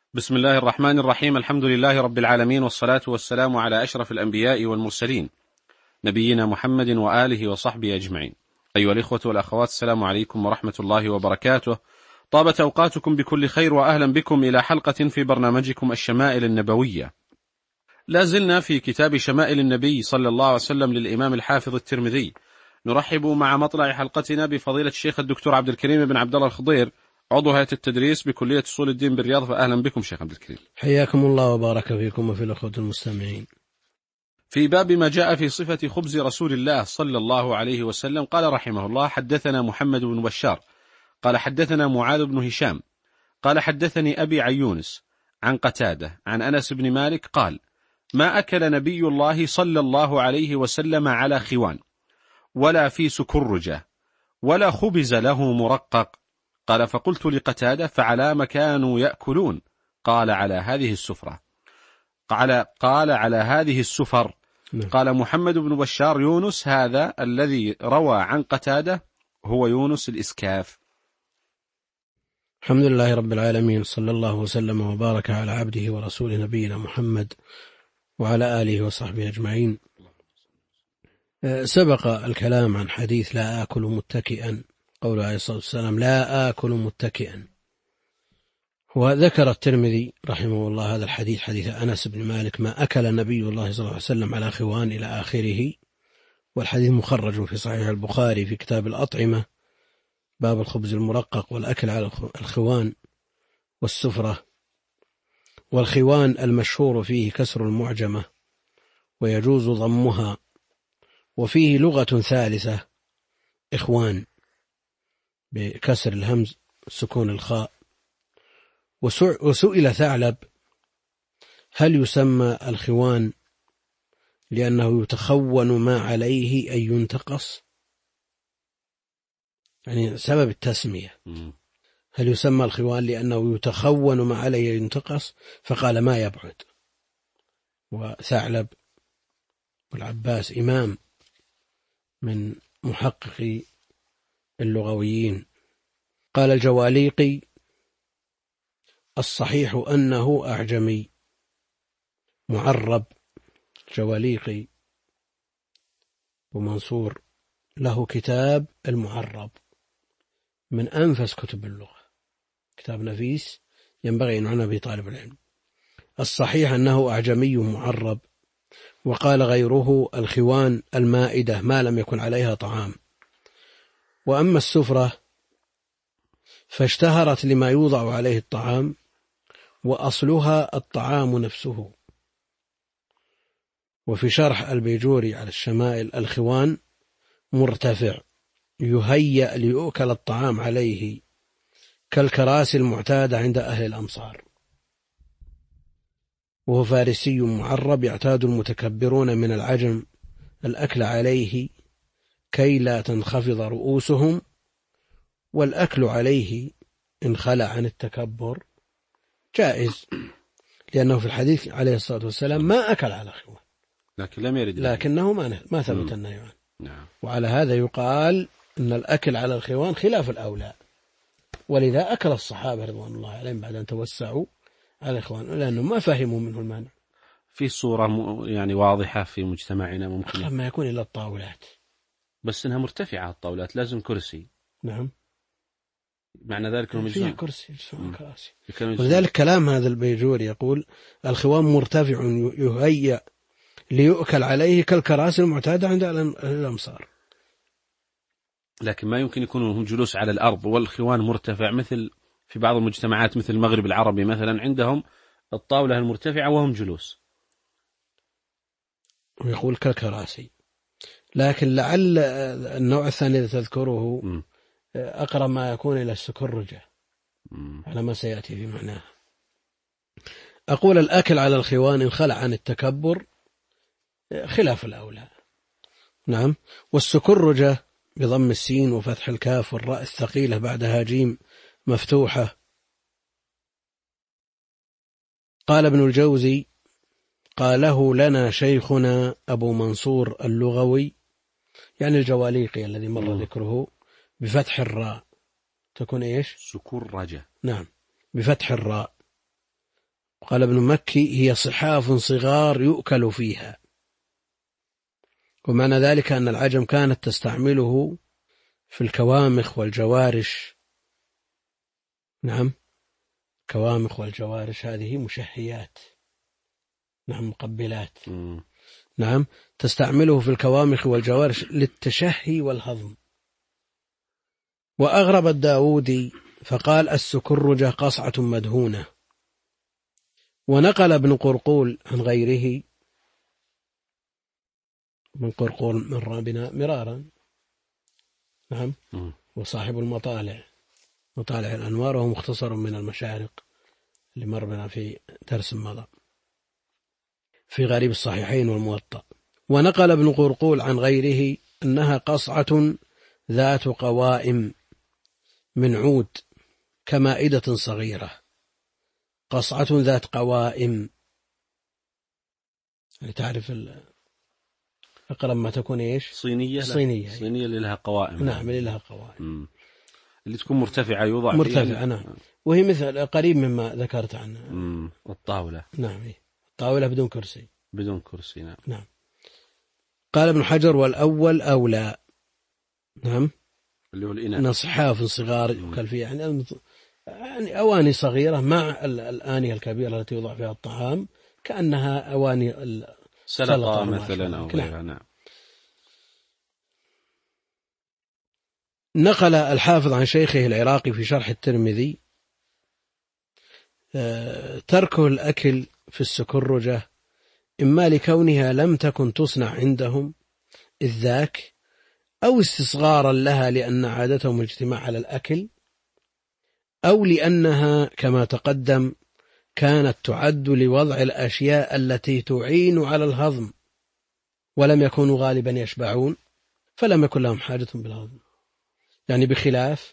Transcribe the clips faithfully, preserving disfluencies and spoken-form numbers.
بسم الله الرحمن الرحيم. الحمد لله رب العالمين، والصلاة والسلام على أشرف الأنبياء والمرسلين، نبينا محمد وآله وصحبه أجمعين. أيها الإخوة والأخوات، السلام عليكم ورحمة الله وبركاته. طابت أوقاتكم بكل خير، وأهلا بكم إلى حلقة في برنامجكم الشمائل النبوية. لا زلنا في كتاب شمائل النبي صلى الله عليه وسلم للإمام الحافظ الترمذي. نرحب مع مطلع حلقتنا بفضيلة الشيخ الدكتور عبد الكريم بن عبد الله الخضير، عضو هيئة التدريس بكلية أصول الدين بالرياض. فأهلا بكم شيخ عبد الكريم. حياكم الله وبارك فيكم وفي الأخوة المستمعين. في باب ما جاء في صفة خبز رسول الله صلى الله عليه وسلم، قال رحمه الله: حدثنا محمد بن بشار قال حدثنا معاذ بن هشام قال حدثني أبي عن يونس عن قتادة عن أنس بن مالك قال: ما أكل نبي الله صلى الله عليه وسلم على خوان ولا في سكرجة ولا خبز له مرقق. قال: فقلت لقتادة: فعلى ما كانوا يأكلون؟ قال: على هذه السفرة. قال قال على هذه السفر. قال محمد بن بشار: يونس هذا الذي روى عن قتادة هو يونس الإسكاف. الحمد لله رب العالمين، صلى الله وسلم وبارك على عبده ورسوله نبينا محمد وعلى آله وصحبه أجمعين. سبق الكلام عن حديث لا آكل متكئا، قول عليه الصلاة والسلام: لا آكل متكئا. وذكر الترمذي رحمه الله هذا الحديث، حديث أنس بن مالك: ما أكل نبي الله صلى الله عليه وسلم على خوان إلى آخره. والحديث مخرج في صحيح البخاري في كتاب الأطعمة، باب الخبز المرقق والأكل على الخوان والسفرة. والخوان المشهور فيه كسر المعجمة ويجوز ضمها، وفيه لغة ثالثة إخوان بكسر الهمز سكون الخاء. وسئل ثعلب: هل يسمى الخوان لأنه يتخون ما عليه أي ينتقص؟ يعني سبب التسمية، هل يسمى الخوان لأنه يتخون ما عليه ينتقص؟ فقال: ما يبعد. وثعلب والعباس إمام من محققي اللغويين. قال الجواليقي: الصحيح أنه أعجمي معرب. جواليقي ومنصور له كتاب المعرب من أنفس كتب اللغة، كتاب نفيس ينبغي أن يعنى به طالب العلم. الصحيح أنه أعجمي معرب. وقال غيره: الخوان المائدة ما لم يكن عليها طعام. وأما السفرة فاشتهرت لما يوضع عليه الطعام، وأصلها الطعام نفسه. وفي شرح البيجوري على الشمائل: الخوان مرتفع يهيأ ليؤكل الطعام عليه كالكراسي المعتادة عند أهل الأمصار. وهو فارسي معرب يعتاد المتكبرون من العجم الأكل عليه كي لا تنخفض رؤوسهم، والأكل عليه إن خلع عن التكبر جائز، لأنه في الحديث عليه الصلاة والسلام ما أكل على خوان، لكن لم يرد لكنه ما ما ثبت النهي عنه. نعم. وعلى هذا يقال أن الأكل على الخوان خلاف الأولى، ولذا أكل الصحابة رضوان الله عليهم بعد أن توسعوا على الخوان، لأنهم ما فهموا منه المانع. في صورة يعني واضحة في مجتمعنا ممكن لما يكون إلى الطاولات، بس إنها مرتفعة الطاولات، لازم كرسي. نعم، معنى ذلك أنهم فيها يجلسون كرسي كراسي. يجلسون. ولذلك كلام هذا البيجوري يقول: الخوان مرتفع يهيأ ليؤكل عليه كالكراسي المعتادة عند الأمصار. لكن ما يمكن يكونوا هم جلوس على الأرض والخوان مرتفع، مثل في بعض المجتمعات مثل المغرب العربي مثلا، عندهم الطاولة المرتفعة وهم جلوس. ويقول كالكراسي. لكن لعل النوع الثاني الذي تذكره م. أقرب ما يكون إلى السكرجة م. على ما سيأتي في معناه. أقول: الأكل على الخوان إن خلع عن التكبر خلاف الأولى. نعم. والسكرجة بضم السين وفتح الكاف والراء الثقيلة بعدها جيم مفتوحة. قال ابن الجوزي: قاله لنا شيخنا أبو منصور اللغوي، يعني الجواليقي الذي مر ذكره، بفتح الراء تكون إيش؟ سكرجة. نعم، بفتح الراء. قال ابن مكي هي صحاف صغار يؤكل فيها، ومعنى ذلك أن العجم كانت تستعمله في الكوامخ والجوارش. نعم، كوامخ والجوارش هذه مشهيات، نعم مقبلات. م. نعم، تستعمله في الكوامخ والجوارش للتشهي والهضم. وأغرب الداودي فقال السكرجة قصعة مدهونة. ونقل ابن قرقول عن غيره، ابن قرقول مر بنا مرارا، نعم، وصاحب المطالع، مطالع الأنوار، وهو مختصر من المشارق اللي مر بنا في درس مضى في غريب الصحيحين والموطأ. ونقل ابن قرقول عن غيره أنها قصعة ذات قوائم من عود كمائدة صغيرة. قصعة ذات قوائم، يعني تعرف أقرب ما تكون إيش؟ صينية. صينية صينية اللي لها قوائم. نعم، اللي لها قوائم. مم. اللي تكون مرتفعة يوضع مرتفعة. نعم، وهي مثل قريب مما ذكرت عنها. مم. الطاولة. نعم، الطاولة بدون كرسي. بدون كرسي. نعم. نعم. قال ابن حجر والأول أولى. نعم، اللي هو الإناء، نصحاف صغار يؤكل فيها، يعني يعني أواني صغيرة مع الآنية الكبيرة التي يوضع فيها الطعام، كأنها أواني سلطة مثلا أو غيرها. نعم. نقل الحافظ عن شيخه العراقي في شرح الترمذي تركه الأكل في السكرجة إما لكونها لم تكن تصنع عندهم إذ ذاك، أو استصغارا لها لأن عادتهم الاجتماع على الأكل، أو لأنها كما تقدم كانت تعد لوضع الأشياء التي تعين على الهضم، ولم يكونوا غالبا يشبعون، فلم يكن لهم حاجة بالهضم، يعني بخلاف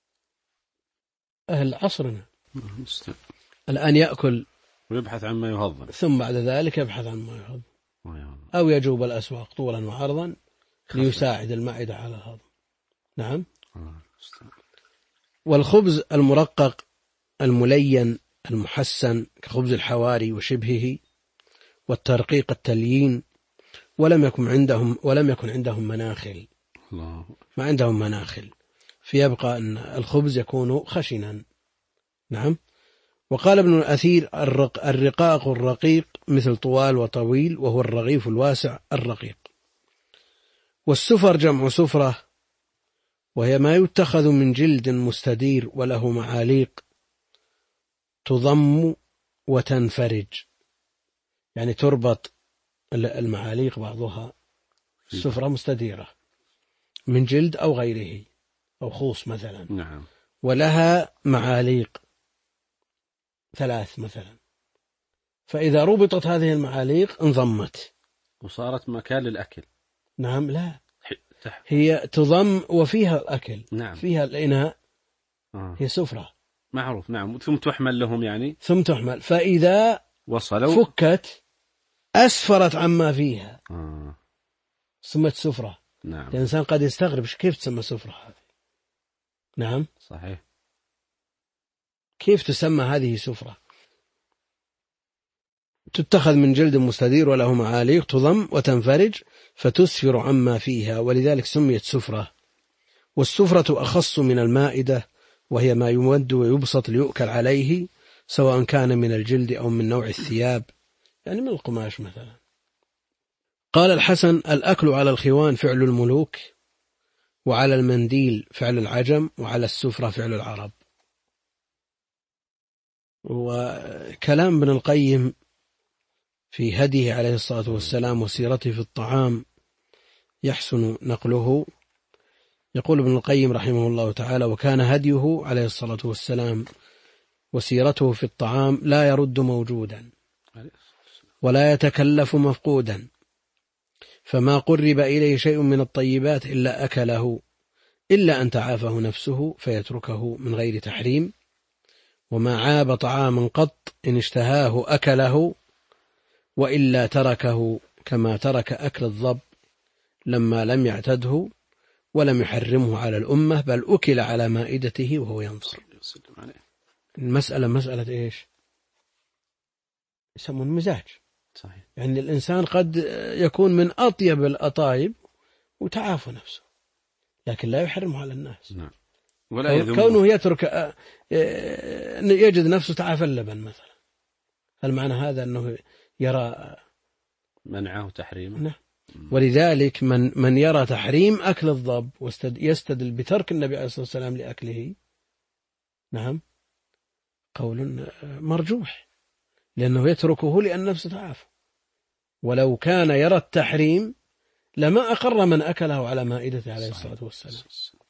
أهل عصرنا الآن يأكل ويبحث عن ما يهضم، ثم بعد ذلك يبحث عن ما يهضم، أو يجوب الأسواق طولا وعرضا ليساعد المعدة على الهضم. نعم. والخبز المرقق الملين المحسن كخبز الحواري وشبهه، والترقيق التليين، ولم يكن عندهم ولم يكن عندهم مناخل، ما عندهم مناخل، فيبقى أن الخبز يكون خشنا. نعم. وقال ابن الأثير الرق الرقاق الرقيق مثل طوال وطويل، وهو الرغيف الواسع الرقيق. والسفر جمع سفرة، وهي ما يتخذ من جلد مستدير وله معاليق تضم وتنفرج، يعني تربط المعاليق بعضها، السفرة مستديرة من جلد أو غيره أو خوص مثلا. نعم. ولها معاليق ثلاث مثلا، فإذا ربطت هذه المعاليق انضمت وصارت مكان للأكل. نعم. لا، هي تضم وفيها الأكل. نعم. فيها الإناء. آه. هي سفرة معروف. نعم. ثم تحمل لهم، يعني ثم تحمل، فإذا وصلوا فكت أسفرت عما فيها. آه. سمت سفرة. نعم. الإنسان قد يستغرب كيف تسمى سفرة هذه. نعم. صحيح. كيف تسمى هذه سفرة؟ تتخذ من جلد مستدير وله معاليق تضم وتنفرج فتسفر عما فيها، ولذلك سميت سفرة. والسفرة أخص من المائدة، وهي ما يمد ويبسط ليؤكل عليه، سواء كان من الجلد أو من نوع الثياب، يعني من القماش مثلا. قال الحسن الأكل على الخوان فعل الملوك، وعلى المنديل فعل العجم، وعلى السفرة فعل العرب. وكلام ابن القيم في هديه عليه الصلاة والسلام وسيرته في الطعام يحسن نقله. يقول ابن القيم رحمه الله تعالى: وكان هديه عليه الصلاة والسلام وسيرته في الطعام لا يرد موجودا ولا يتكلف مفقودا، فما قرب إليه شيء من الطيبات إلا أكله، إلا أن تعافه نفسه فيتركه من غير تحريم، وما عاب طعاما قط إن اشتهاه أكله، وإلا تركه كما ترك أكل الضب لما لم يعتده ولم يحرمه على الأمة، بل أكل على مائدته وهو ينظر. المسألة مسألة إيش؟ يسمون مزاج. صحيح. يعني الإنسان قد يكون من أطيب الأطايب وتعافى نفسه، لكن لا يحرمه على الناس. نعم. ولا يذمه. كونه يترك يجد نفسه تعافى اللبن مثلا، هل معنى هذا أنه يرى منعه تحريمه؟ نعم. ولذلك من من يرى تحريم أكل الضب ويستدل بترك النبي عليه الصلاة والسلام لأكله، نعم، قول مرجوح، لأنه يتركه لأن نفسه تعافى. ولو كان يرى التحريم لما أقر من أكله على مائدته عليه الصلاة والسلام.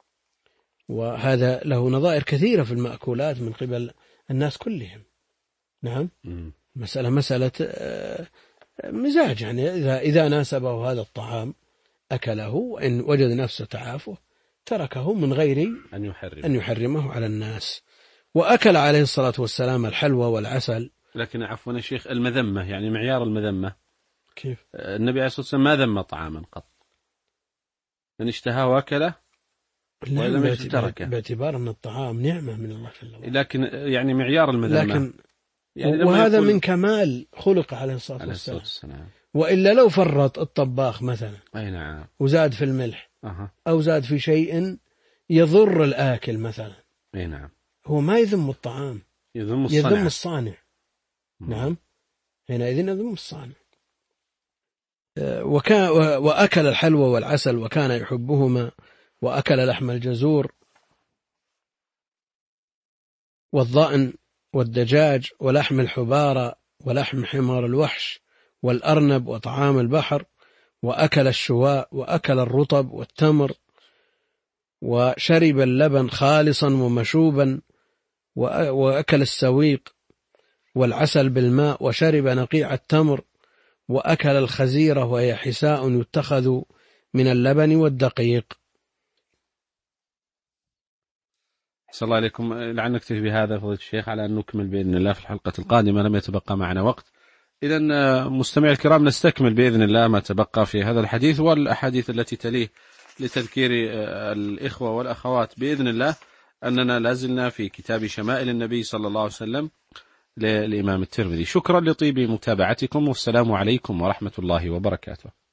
وهذا له نظائر كثيرة في المأكولات من قبل الناس كلهم. نعم. مسألة مسألة مزاج، يعني إذا إذا ناسبه هذا الطعام أكله، وإن وجد نفسه تعافه تركه من غير أن يحرم أن يحرمه على الناس. وأكل عليه الصلاة والسلام الحلوى والعسل. لكن عفوا يا شيخ، المذمة يعني معيار المذمة كيف؟ النبي عليه الصلاة والسلام ما ذم طعاما قط، من اشتهاه وأكله ولم يتركه، باعتبار أن الطعام نعمة من الله جل وعلا. لكن يعني معيار المذمة، لكن يعني وهذا من كمال خلق عليه الصلاة عليه والسلام. والسلام. وإلا لو فرط الطباخ مثلا أي نعم وزاد في الملح أه. أو زاد في شيء يضر الآكل مثلا، أي نعم، هو ما يذم الطعام، يذم الصانع, يذم الصانع. نعم، حينئذ يذم الصانع. وكان وأكل الحلوى والعسل وكان يحبهما، وأكل لحم الجزور والضأن والدجاج ولحم الحبارة ولحم حمار الوحش والأرنب وطعام البحر، وأكل الشواء وأكل الرطب والتمر، وشرب اللبن خالصا ومشوبا، وأكل السويق والعسل بالماء، وشرب نقيع التمر، وأكل الخزيرة وهي حساء يتخذ من اللبن والدقيق. أحسن الله عليكم. لعل نكتفي بهذا فضيلة الشيخ على أن نكمل بإذن الله في الحلقة القادمة، لم يتبقى معنا وقت. إذن مستمعي الكرام نستكمل بإذن الله ما تبقى في هذا الحديث والأحاديث التي تليه لتذكير الإخوة والأخوات بإذن الله أننا لازلنا في كتاب شمائل النبي صلى الله عليه وسلم للإمام الترمذي. شكرا لطيب متابعتكم، والسلام عليكم ورحمة الله وبركاته.